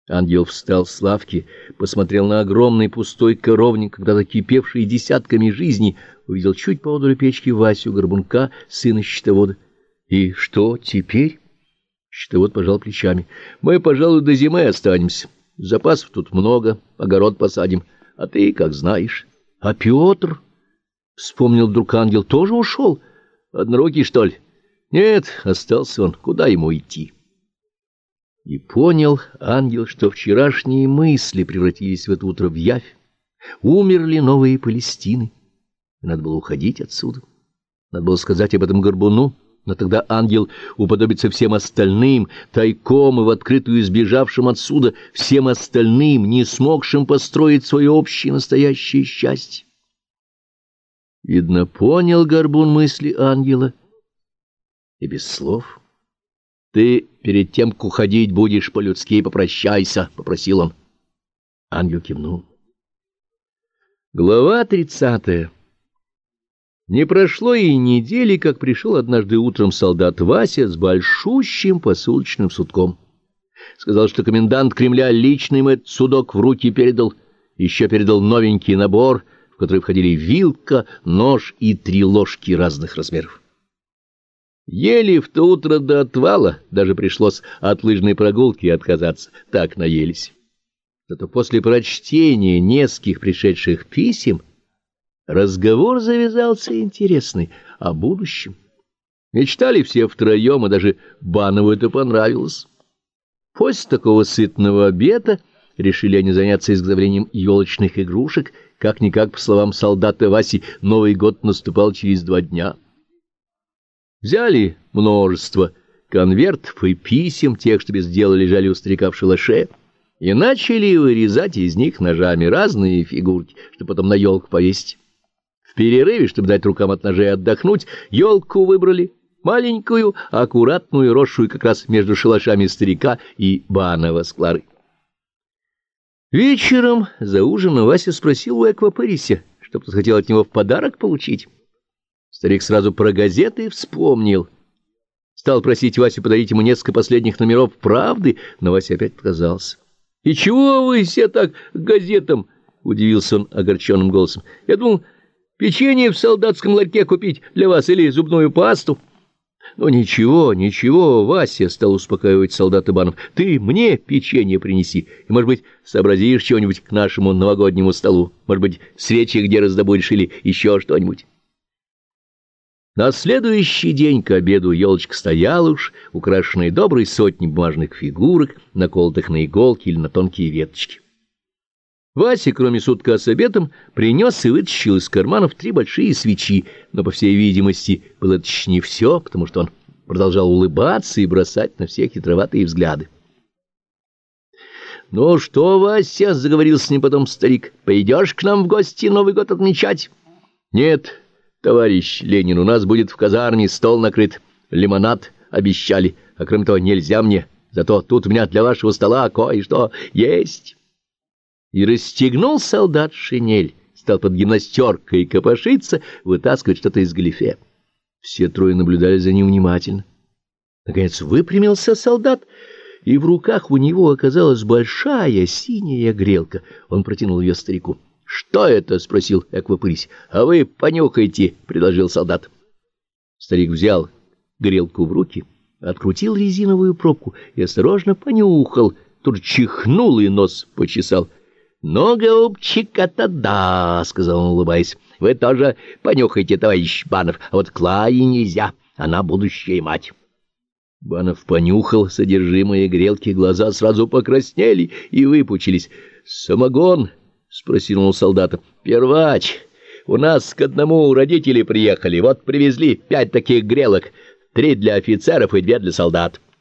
Ангел встал с лавки, посмотрел на огромный пустой коровник, когда-то кипевший десятками жизней, увидел чуть поодаль печки Васю Горбунка, сына счетовода. — И что теперь? Счетовод пожал плечами. — Мы, пожалуй, до зимы останемся. Запасов тут много, огород посадим. А ты как знаешь. — А Петр? — вспомнил вдруг Ангел. — Тоже ушел? Однорукий, что ли? — Нет, остался он. Куда ему идти? И понял Ангел, что вчерашние мысли превратились в это утро в явь. Умерли новые Палестины. И надо было уходить отсюда. Надо было сказать об этом Горбуну, но тогда Ангел уподобится всем остальным, тайком и в открытую избежавшим отсюда, всем остальным, не смогшим построить свое общее настоящее счастье. Видно, понял Горбун мысли Ангела и без слов. — Ты перед тем, как уходить, будешь по-людски попрощайся, — попросил он. Ангел кивнул. Глава 30. Не прошло и недели, как пришел однажды утром солдат Вася с большущим посылочным судком. Сказал, что комендант Кремля лично им этот судок в руки передал, еще передал новенький набор, в который входили вилка, нож и 3 ложки разных размеров. Ели в то утро до отвала, даже пришлось от лыжной прогулки отказаться, так наелись. Зато после прочтения нескольких пришедших писем разговор завязался интересный о будущем. Мечтали все втроем, и даже Банову это понравилось. После такого сытного обеда решили они заняться изготовлением елочных игрушек. Как-никак, по словам солдата Васи, Новый год наступал через 2 дня. Взяли множество конвертов и писем, тех, что без дела лежали у старика в шалаше, и начали вырезать из них ножами разные фигурки, чтобы потом на елку повесить. В перерыве, чтобы дать рукам от ножей отдохнуть, елку выбрали маленькую, аккуратную, росшую как раз между шалашами старика и Банова с Кларой. Вечером за ужином Вася спросил у Эквапыриса, что тот хотел от него в подарок получить. Старик сразу про газеты вспомнил. Стал просить Васю подарить ему несколько последних номеров «Правды», но Вася опять отказался. — И чего вы все так к газетам? — удивился он огорченным голосом. — Я думал, печенье в солдатском ларьке купить для вас или зубную пасту. — Ну, ничего, ничего, Вася, — стал успокаивать солдат Ибанов, — ты мне печенье принеси, и, может быть, сообразишь чего-нибудь к нашему новогоднему столу, может быть, свечи где раздобудешь или еще что-нибудь. На следующий день к обеду елочка стояла уж, украшенная доброй сотней бумажных фигурок, наколотых на иголки или на тонкие веточки. Вася, кроме сутка с обедом, принес и вытащил из карманов 3 большие свечи, но, по всей видимости, было это еще не все, потому что он продолжал улыбаться и бросать на всех хитроватые взгляды. — Ну что, Вася, — заговорил с ним потом старик, — пойдешь к нам в гости Новый год отмечать? — Нет, товарищ Ленин, у нас будет в казарме стол накрыт, лимонад обещали, а кроме того нельзя мне, зато тут у меня для вашего стола кое-что есть. И расстегнул солдат шинель, стал под гимнастеркой копошиться, вытаскивать что-то из галифе. Все трое наблюдали за ним внимательно. Наконец выпрямился солдат, и в руках у него оказалась большая синяя грелка. Он протянул ее старику. — Что это? — спросил Эквапырис. — А вы понюхайте, — предложил солдат. Старик взял грелку в руки, открутил резиновую пробку и осторожно понюхал, тут чихнул и нос почесал. — Ну, голубчик, это да, — сказал он, улыбаясь. — Вы тоже понюхайте, товарищ Банов, а вот Клае нельзя, она будущая мать. Банов понюхал содержимое грелки, глаза сразу покраснели и выпучились. — Самогон? — спросил он у солдата. — Первач, у нас к одному родители приехали, вот привезли 5 таких грелок, 3 для офицеров и 2 для солдат.